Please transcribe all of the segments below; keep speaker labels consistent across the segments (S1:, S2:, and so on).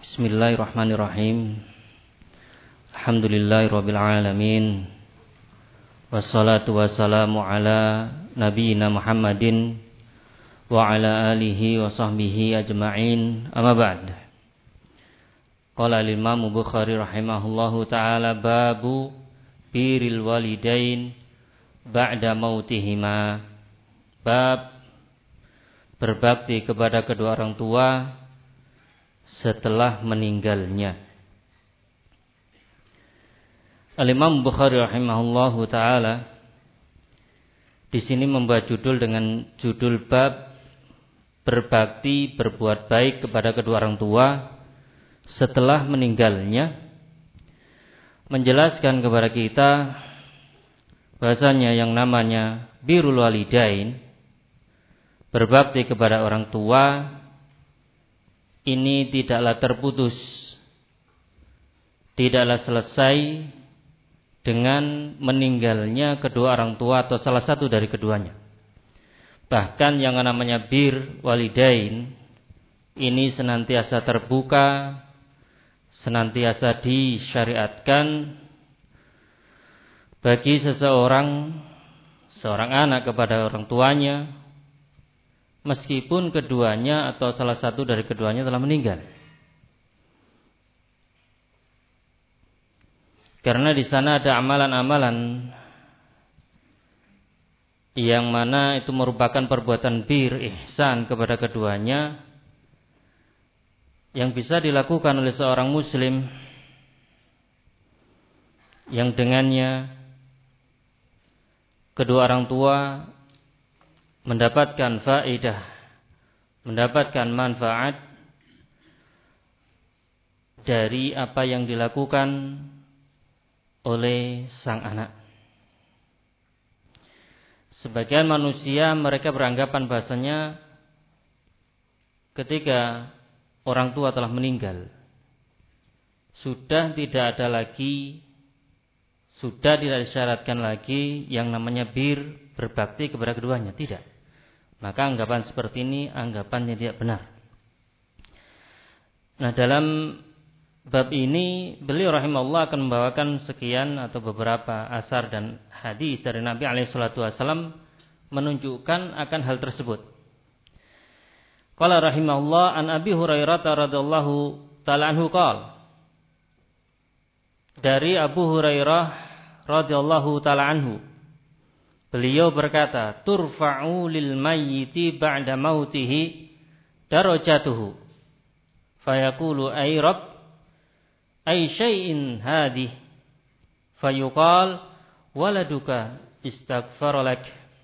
S1: Bismillahirrahmanirrahim. Alhamdulillahirabbil alamin. Wassalatu wassalamu ala nabiyyina Muhammadin wa ala alihi wa sahbihi ajma'in. Amma ba'd. Qala al-Imam Bukhari rahimahullahu taala babu birril walidain ba'da mautihima. Bab berbakti kepada kedua orang tua setelah meninggalnya. Al-Imam Bukhari rahimahullahu taala di sini membuat judul dengan judul bab berbakti berbuat baik kepada kedua orang tua setelah meninggalnya, menjelaskan kepada kita bahasanya yang namanya birrul walidain, berbakti kepada orang tua, ini tidaklah terputus, tidaklah selesai dengan meninggalnya kedua orang tua atau salah satu dari keduanya. Bahkan yang namanya bir walidain ini senantiasa terbuka, senantiasa disyariatkan bagi seorang anak kepada orang tuanya, meskipun keduanya atau salah satu dari keduanya telah meninggal. Karena di sana ada amalan-amalan yang mana itu merupakan perbuatan bir, ihsan kepada keduanya, yang bisa dilakukan oleh seorang muslim, yang dengannya kedua orang tua mendapatkan faedah, mendapatkan manfaat dari apa yang dilakukan oleh sang anak. Sebagian manusia mereka beranggapan bahasanya ketika orang tua telah meninggal, sudah tidak disyaratkan lagi yang namanya bir, berbakti kepada keduanya. Tidak. Maka anggapan seperti ini anggapan yang tidak benar. Nah, dalam bab ini beliau rahimahullah akan membawakan sekian atau beberapa asar dan hadis dari Nabi SAW menunjukkan akan hal tersebut. Qala rahimahullah an Abi Hurairah radhiyallahu ta'ala anhu qala, dari Abu Hurairah radhiyallahu ta'ala anhu, beliau berkata, turfa'u lil mayyiti ba'da mautihi darajatuhu fayaqulu ay rabb ay syai'in hadih fayuqal waladuka istaghfara lak.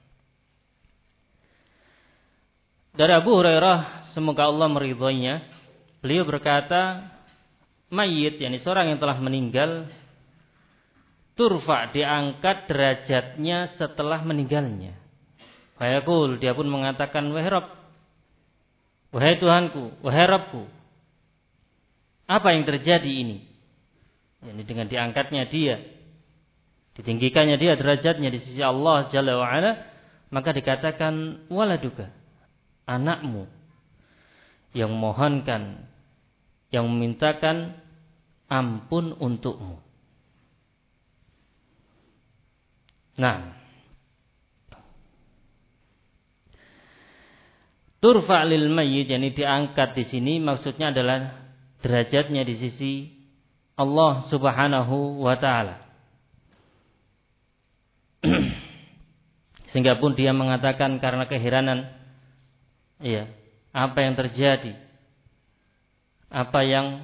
S1: Dari Abu Hurairah, semoga Allah meridhoinya, beliau berkata, mayit, yakni seorang yang telah meninggal, turfa, diangkat derajatnya setelah meninggalnya. Fayaqul, dia pun mengatakan, wahai Rabb, wahai Tuhanku, wahai Rabbku, apa yang terjadi ini? Yani dengan diangkatnya dia, ditinggikannya dia derajatnya di sisi Allah Jalla wa'ala, maka dikatakan waladuka, anakmu yang mohonkan, yang memintakan ampun untukmu. Nah, turfa lil mayyit, yani diangkat di sini maksudnya adalah derajatnya di sisi Allah Subhanahu wa taala. Sehingga pun dia mengatakan karena keheranan, ya, apa yang terjadi? Apa yang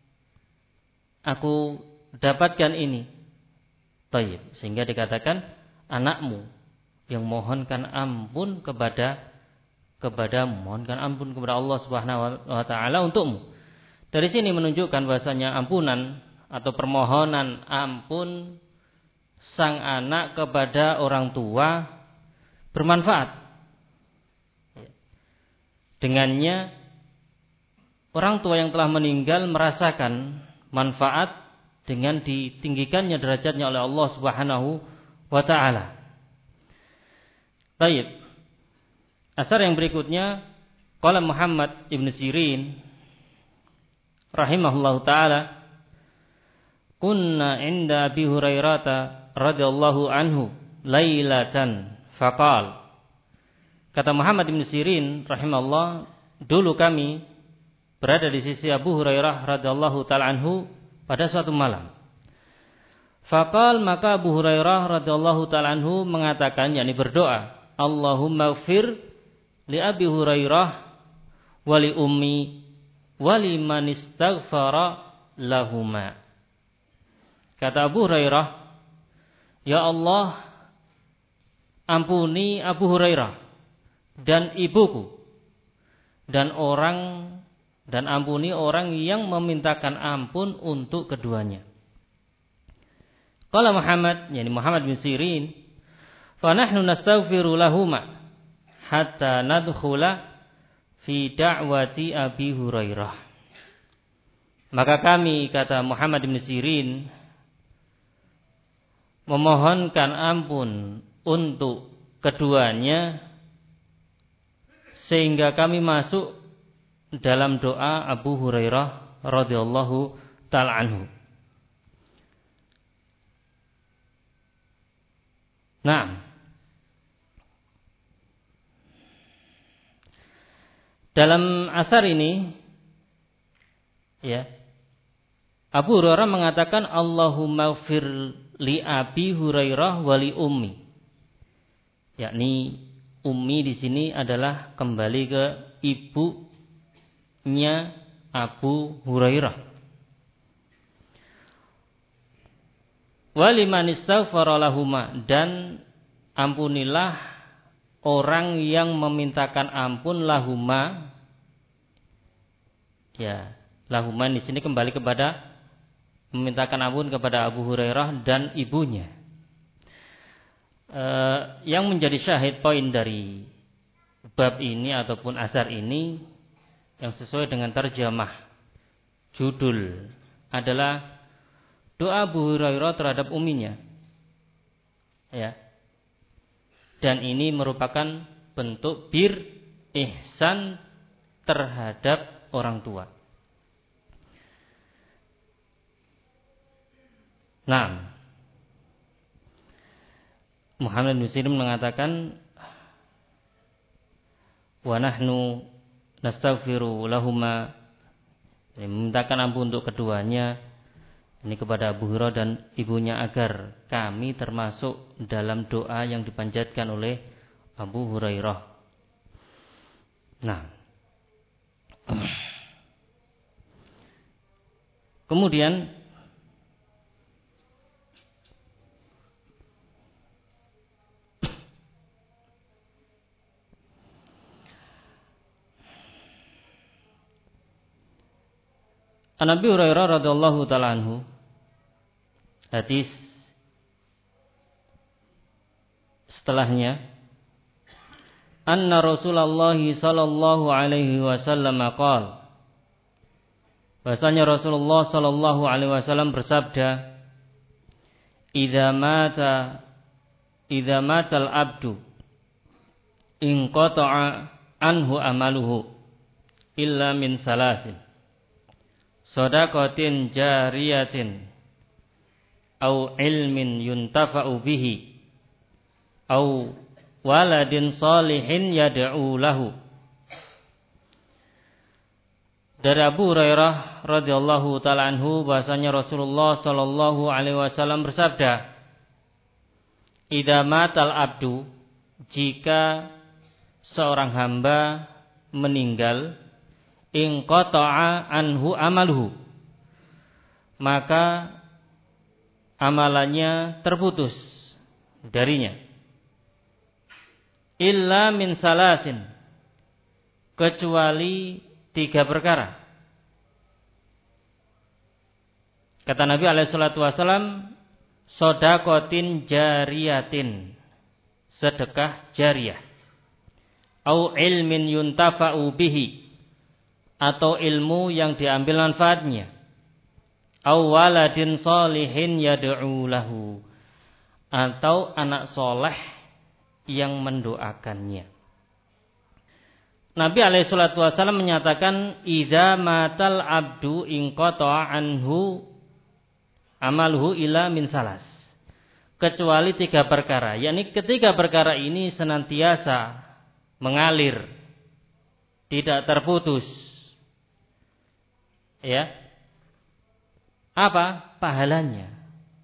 S1: aku dapatkan ini? Taib. Sehingga dikatakan anakmu yang mohonkan ampun mohonkan ampun kepada Allah Subhanahu wa taala untukmu. Dari sini menunjukkan bahasanya ampunan atau permohonan ampun sang anak kepada orang tua bermanfaat. Dengannya orang tua yang telah meninggal merasakan manfaat dengan ditinggikannya derajatnya oleh Allah Subhanahu wa taala. Baik. Asar yang berikutnya, qala Muhammad ibn Sirin rahimahullahu taala, kunna inda Abi Hurairah radhiyallahu anhu lailatan faqal. Kata Muhammad bin Sirin rahimahullah, dulu kami berada di sisi Abu Hurairah radhiyallahu taala anhu pada suatu malam. Faqal, maka Abu Hurairah radhiyallahu taala anhu mengatakan, yakni berdoa, Allahumma ighfir li Abi Hurairah wa li ummi wa liman istaghfara lahuma. Kata Abu Hurairah, ya Allah, ampuni Abu Hurairah dan ibuku dan ampuni orang yang memintakan ampun untuk keduanya. Qala Muhammad, yakni Muhammad bin Sirin, fa nahnu nastaghfiru lahuma hatta nadkhula fi da'wati Abi Hurairah. Maka kami, kata Muhammad bin Sirin, memohonkan ampun untuk keduanya sehingga kami masuk dalam doa Abu Hurairah radhiyallahu ta'ala anhu. Nah, dalam asar ini, ya, Abu Hurairah mengatakan Allahumma ighfir li Abi Hurairah wa li ummi. Yakni ummi di sini adalah kembali ke ibunya Abu Hurairah. Waliman istaghfara lahuma, dan ampunilah orang yang memintakan ampun lahuma. Ya, lahuma di sini kembali kepada memintakan ampun kepada Abu Hurairah dan ibunya. Yang menjadi syahid poin dari bab ini ataupun asar ini yang sesuai dengan terjemah judul adalah doa Abu Hurairah terhadap umminya. Ya. Dan ini merupakan bentuk bir ihsan terhadap orang tua. Nah, Muhammad bin Sirin mengatakan, wa nahnu nastaghfiru lahuma, memintakan ampun untuk keduanya, ini kepada Abu Hurairah dan ibunya, agar kami termasuk dalam doa yang dipanjatkan oleh Abu Hurairah. Nah, kemudian Nabi Hurairah radhiyallahu ta'ala anhu, hadis setelahnya, anna Rasulullah sallallahu alaihi wasallam qala, bahasanya Rasulullah sallallahu alaihi wasallam bersabda, idza matal abdu in qata'a anhu amaluhu illa min salasin, shadaqatin jariyatin au ilmin yuntafa'u bihi au waladin salihin yad'u lahu. Dari Abu Hurairah radhiyallahu ta'ala anhu, bahasanya Rasulullah sallallahu alaihi wasallam bersabda, idza matal abdu, jika seorang hamba meninggal, in qata'a anhu amaluhu, maka amalannya terputus darinya, illa min salasin, kecuali 3 perkara. Kata Nabi alaihi salatu wasallam, shadaqatin jariyatin, sedekah jariyah, au ilmin yuntafa'u bihi, atau ilmu yang diambil manfaatnya, au waladin salihin yad'u lahu, atau anak soleh yang mendoakannya. Nabi alaihi salatu wasallam menyatakan idza matal abdu inqata'a anhu amaluhu ila min salas. Kecuali 3 perkara, yakni ketiga perkara ini senantiasa mengalir, tidak terputus. Ya. Apa? Pahalanya.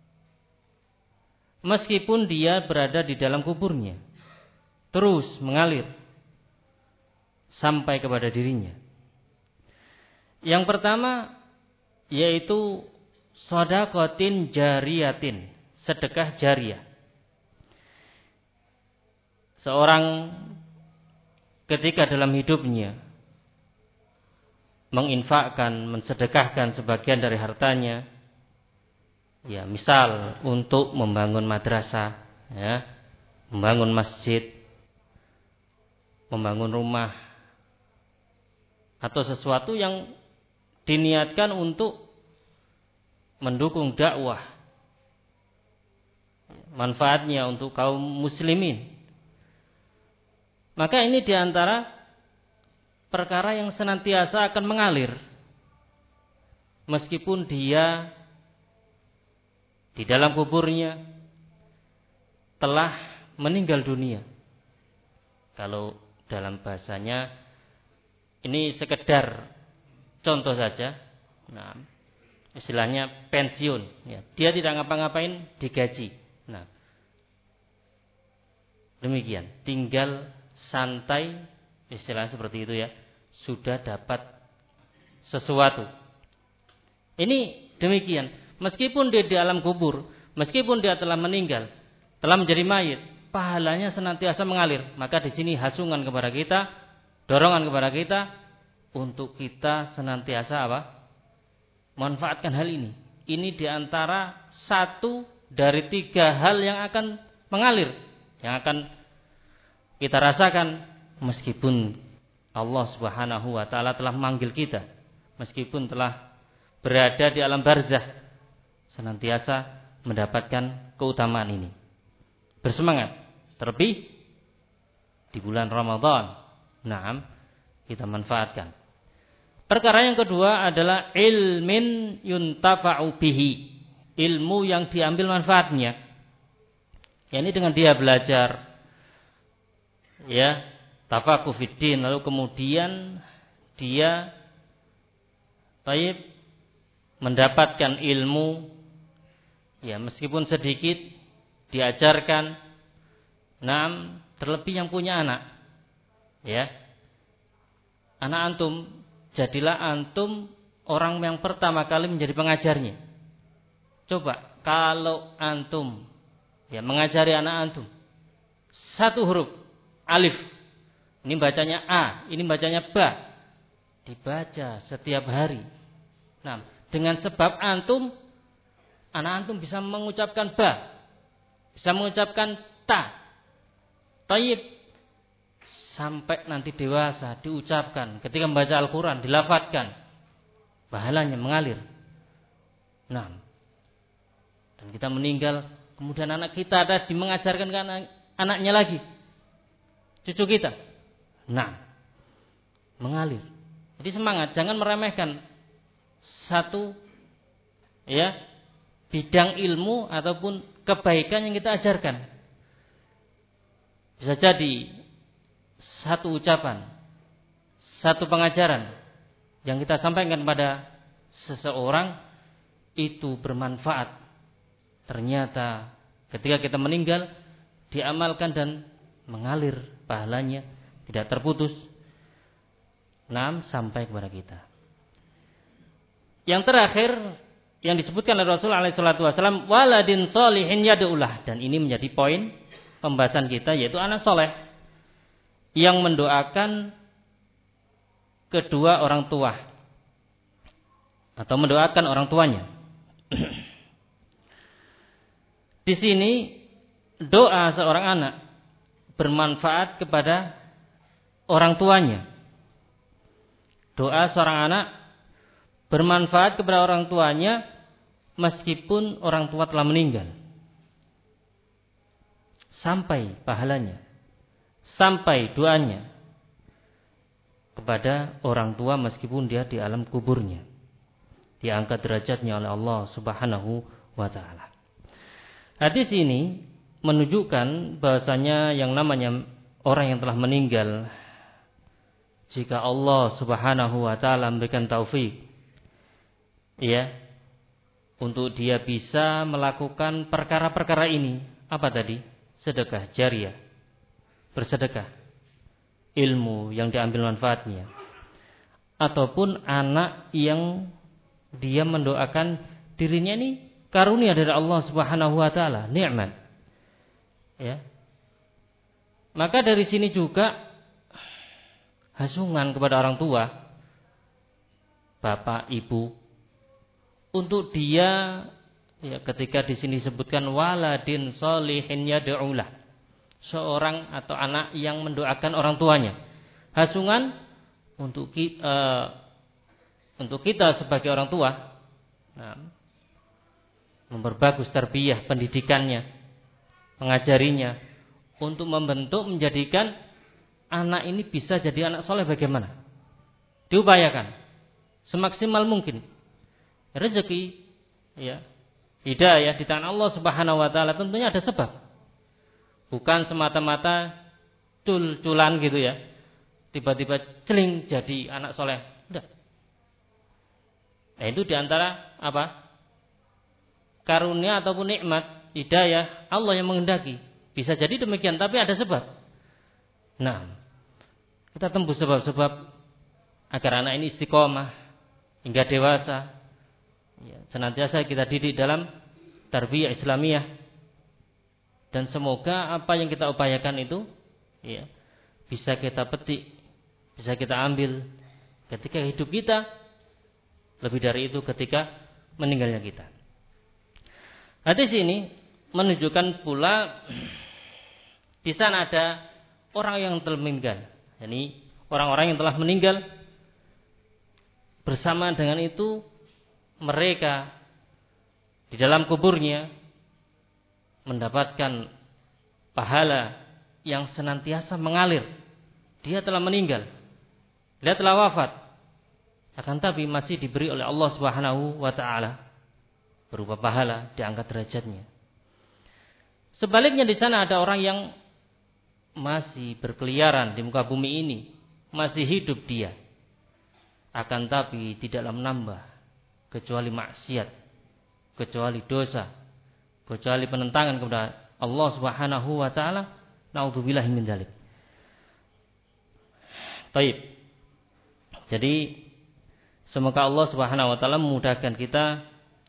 S1: Meskipun dia berada di dalam kuburnya, terus mengalir sampai kepada dirinya. Yang pertama yaitu shadaqatin jariyatin, sedekah jariyah. Seorang ketika dalam hidupnya menginfakkan, mensedekahkan sebagian dari hartanya, ya, misal untuk membangun madrasah, ya, membangun masjid, membangun rumah, atau sesuatu yang diniatkan untuk mendukung dakwah, manfaatnya untuk kaum muslimin. Maka ini diantara perkara yang senantiasa akan mengalir, meskipun dia di dalam kuburnya telah meninggal dunia. Kalau dalam bahasanya, ini sekedar contoh saja. Nah, istilahnya pensiun. Ya, dia tidak ngapa-ngapain, digaji. Nah, demikian. Tinggal santai, istilahnya seperti itu ya. Sudah dapat sesuatu. Ini demikian. Meskipun dia di alam kubur, meskipun dia telah meninggal, telah menjadi mayit, pahalanya senantiasa mengalir. Maka di sini hasungan kepada kita, dorongan kepada kita untuk kita senantiasa apa? Manfaatkan hal ini. Ini diantara 1 dari 3 hal yang akan mengalir, yang akan kita rasakan meskipun Allah Subhanahu wa taala telah memanggil kita, meskipun telah berada di alam barzah, senantiasa mendapatkan keutamaan ini. Bersemangat, terlebih di bulan Ramadan. Naam, kita manfaatkan. Perkara yang kedua adalah ilmin yuntafa'u bihi, ilmu yang diambil manfaatnya. Ya, ini dengan dia belajar, ya, tafaqquh fiddin, lalu kemudian dia mendapatkan ilmu, ya, meskipun sedikit diajarkan. Naam, terlebih yang punya anak. Ya, anak antum, jadilah antum orang yang pertama kali menjadi pengajarnya. Coba kalau antum, ya, mengajari anak antum 1 huruf alif, ini bacanya A, ini bacanya ba, dibaca setiap hari. Nah, dengan sebab antum, anak antum bisa mengucapkan ba, bisa mengucapkan ta, tayyib, sampai nanti dewasa diucapkan, ketika membaca Al-Quran dilafadzkan, pahalanya mengalir. Nah, dan kita meninggal, kemudian anak kita tadi mengajarkan ke anaknya lagi, cucu kita. Nah, mengalir. Jadi semangat, jangan meremehkan satu, ya, bidang ilmu ataupun kebaikan yang kita ajarkan. Bisa jadi 1 ucapan, 1 pengajaran yang kita sampaikan pada seseorang itu bermanfaat. Ternyata ketika kita meninggal, diamalkan dan mengalir pahalanya, tidak terputus. 6 sampai kepada kita. Yang terakhir yang disebutkan oleh Rasulullah SAW, waladin sholihin yad'ulah, dan ini menjadi poin pembahasan kita, yaitu anak soleh yang mendoakan kedua orang tua atau mendoakan orang tuanya. Di sini doa seorang anak bermanfaat kepada orang tuanya. Doa seorang anak bermanfaat kepada orang tuanya meskipun orang tua telah meninggal. Sampai pahalanya, sampai doanya. kepada orang tua meskipun dia di alam kuburnya. Diangkat derajatnya oleh Allah Subhanahu wa taala. Hadis ini menunjukkan bahwasanya yang namanya orang yang telah meninggal, jika Allah Subhanahu wa taala memberikan taufik ya untuk dia bisa melakukan perkara-perkara ini, apa tadi? Sedekah jariyah, bersedekah, ilmu yang diambil manfaatnya, ataupun anak yang dia mendoakan dirinya ini karunia dari Allah Subhanahu wa taala, nikmat. Ya. Maka dari sini juga hasungan kepada orang tua, bapak, ibu, untuk dia ya, ketika di sini disebutkan waladin sholihin yad'ulah, seorang atau anak yang mendoakan orang tuanya. Hasungan untuk kita sebagai orang tua, memperbagus tarbiyah pendidikannya, mengajarinya untuk membentuk menjadikan anak ini bisa jadi anak soleh. Bagaimana? Diupayakan semaksimal mungkin. Rezeki ya, hidayah di tangan Allah Subhanahu wa taala tentunya ada sebab. Bukan semata-mata cul-culan gitu ya. Tiba-tiba celing jadi anak soleh. Udah. Nah, itu diantara apa? Karunia ataupun nikmat hidayah Allah yang menghendaki. Bisa jadi demikian, tapi ada sebab. Nah, kita tembus sebab-sebab agar anak ini istiqomah hingga dewasa. Ya, senantiasa kita didik dalam tarbiyah Islamiyah, dan semoga apa yang kita upayakan itu ya, bisa kita petik, bisa kita ambil ketika hidup kita, lebih dari itu ketika meninggalnya kita. Hadis ini menunjukkan pula di sana ada orang yang telah meninggal, yakni orang-orang yang telah meninggal. Bersama dengan itu mereka di dalam kuburnya mendapatkan pahala yang senantiasa mengalir. Dia telah meninggal, dia telah wafat, akan tapi masih diberi oleh Allah Subhanahu wa taala berupa pahala, diangkat derajatnya. Sebaliknya di sana ada orang yang masih berkeliaran di muka bumi ini, masih hidup dia, akan tapi tidaklah menambah kecuali maksiat, kecuali dosa, kecuali penentangan kepada Allah Subhanahu wa taala. Naudzubillahi min dzalik. Baik. Jadi semoga Allah Subhanahu wa taala memudahkan kita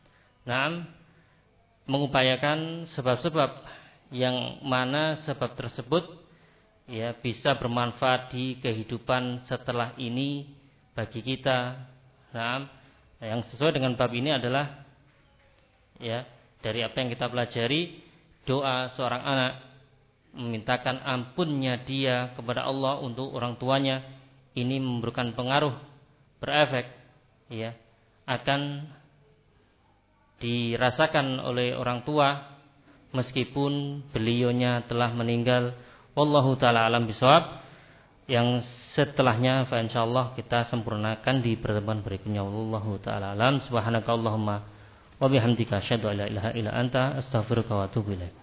S1: mengupayakan sebab-sebab yang mana sebab tersebut ya bisa bermanfaat di kehidupan setelah ini bagi kita. Yang sesuai dengan bab ini adalah ya dari apa yang kita pelajari, doa seorang anak memintakan ampunnya dia kepada Allah untuk orang tuanya, ini memberikan pengaruh, berefek ya, akan dirasakan oleh orang tua meskipun beliaunya telah meninggal. Wallahu taala alam bisawab. Yang setelahnya fa insyaallah kita sempurnakan di pertemuan berikutnya. Wallahu taala alam. Subhanakallahumma wa bihamdika asyhadu an la ilaha illa anta astaghfiruka wa atubu ilaik.